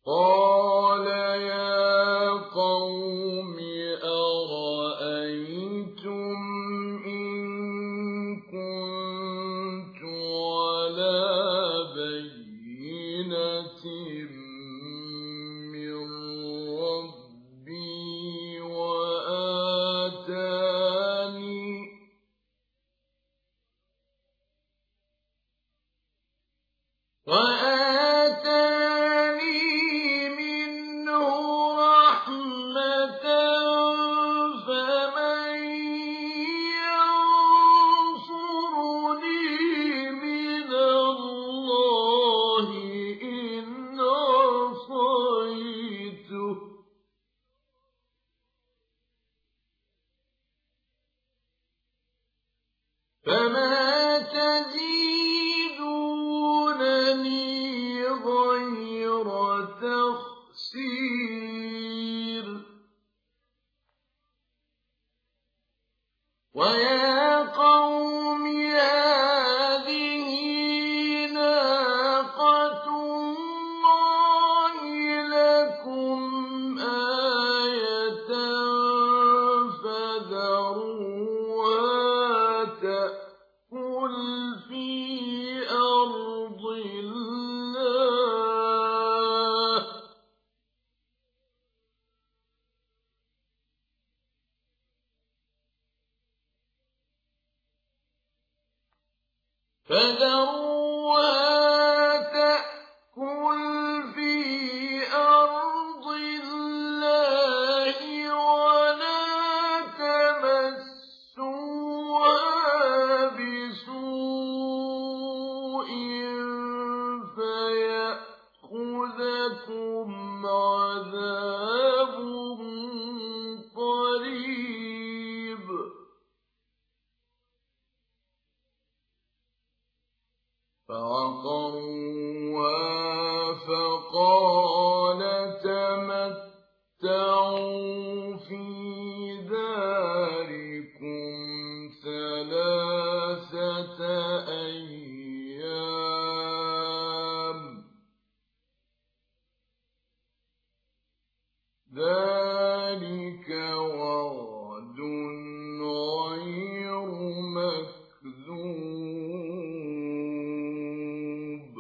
قال يا قوم أرأيتم إن كنت على بينة من ربي وآتاني منه رحمة فمن ينصرني من الله إن عصيته فما تزيدونني غير تخسير ويا قوم هذه ناقة الله لكم آية فذروها تأكل في أرض الله ولا تمسوها بسوء فيأخذكم عذاب قريب فعقروها فقال تمتعوا في داركم 3 أيام ذلك وعد غير مكذوب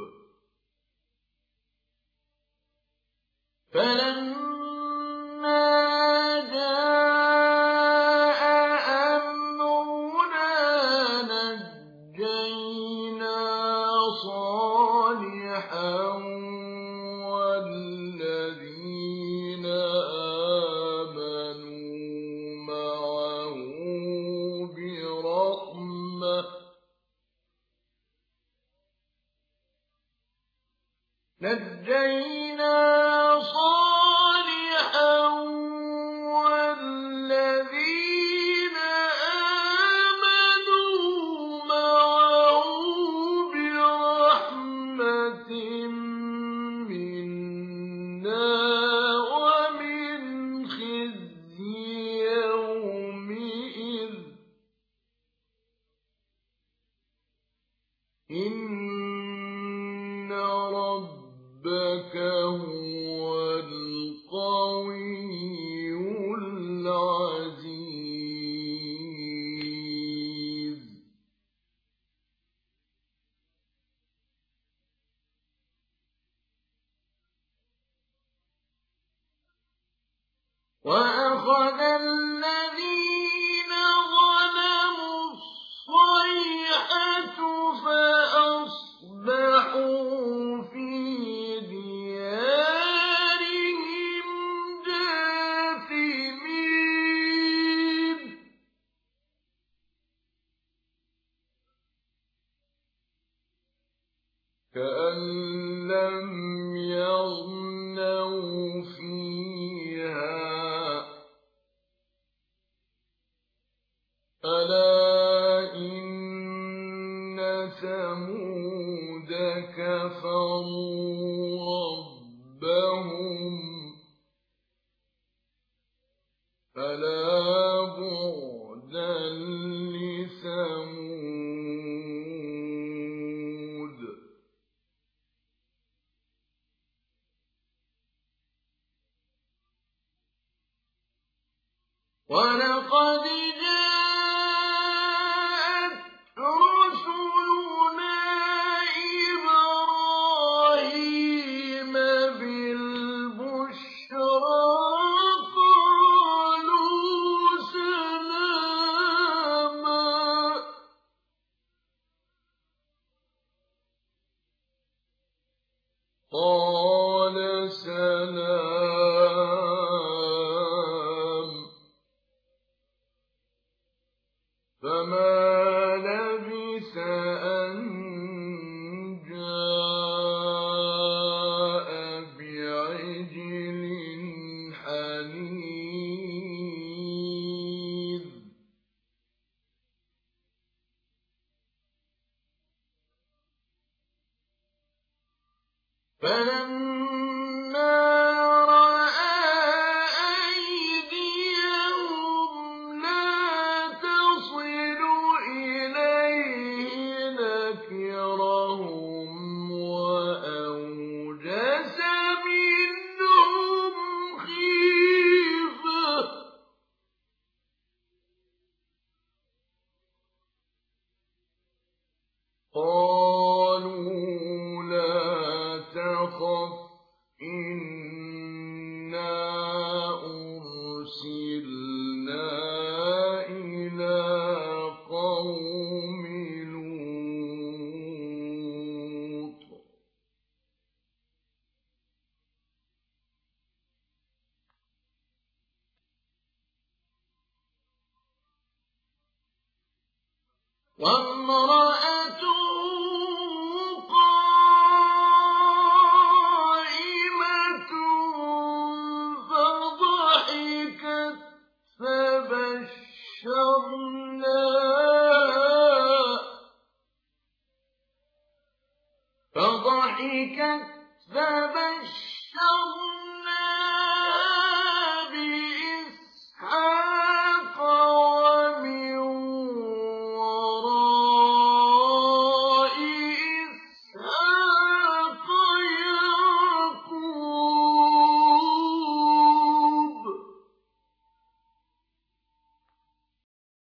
فلما جاء أمرنا نجينا صالحا والذين آمنوا معه برحمة منا ومن خزي يومئذ إن ربك هو القوي العزيز وأخذ الذين ظلموا الصيحة فأصبحوا في ديارهم جاثمين كأن لم يغنوا فيها ألا إن ثمود كفروا ربهم ألا بعدا لثمود قال سلام. فما لبث أن جاء بعجل حنيذ. فلما رأى أيديهم لا تصل إليه نكرهم وأوجس منهم خيفة. قالوا لا تخف إنا أرسلنا إلى قوم لوط. وامرأته قائمة فضحكت فبشرناها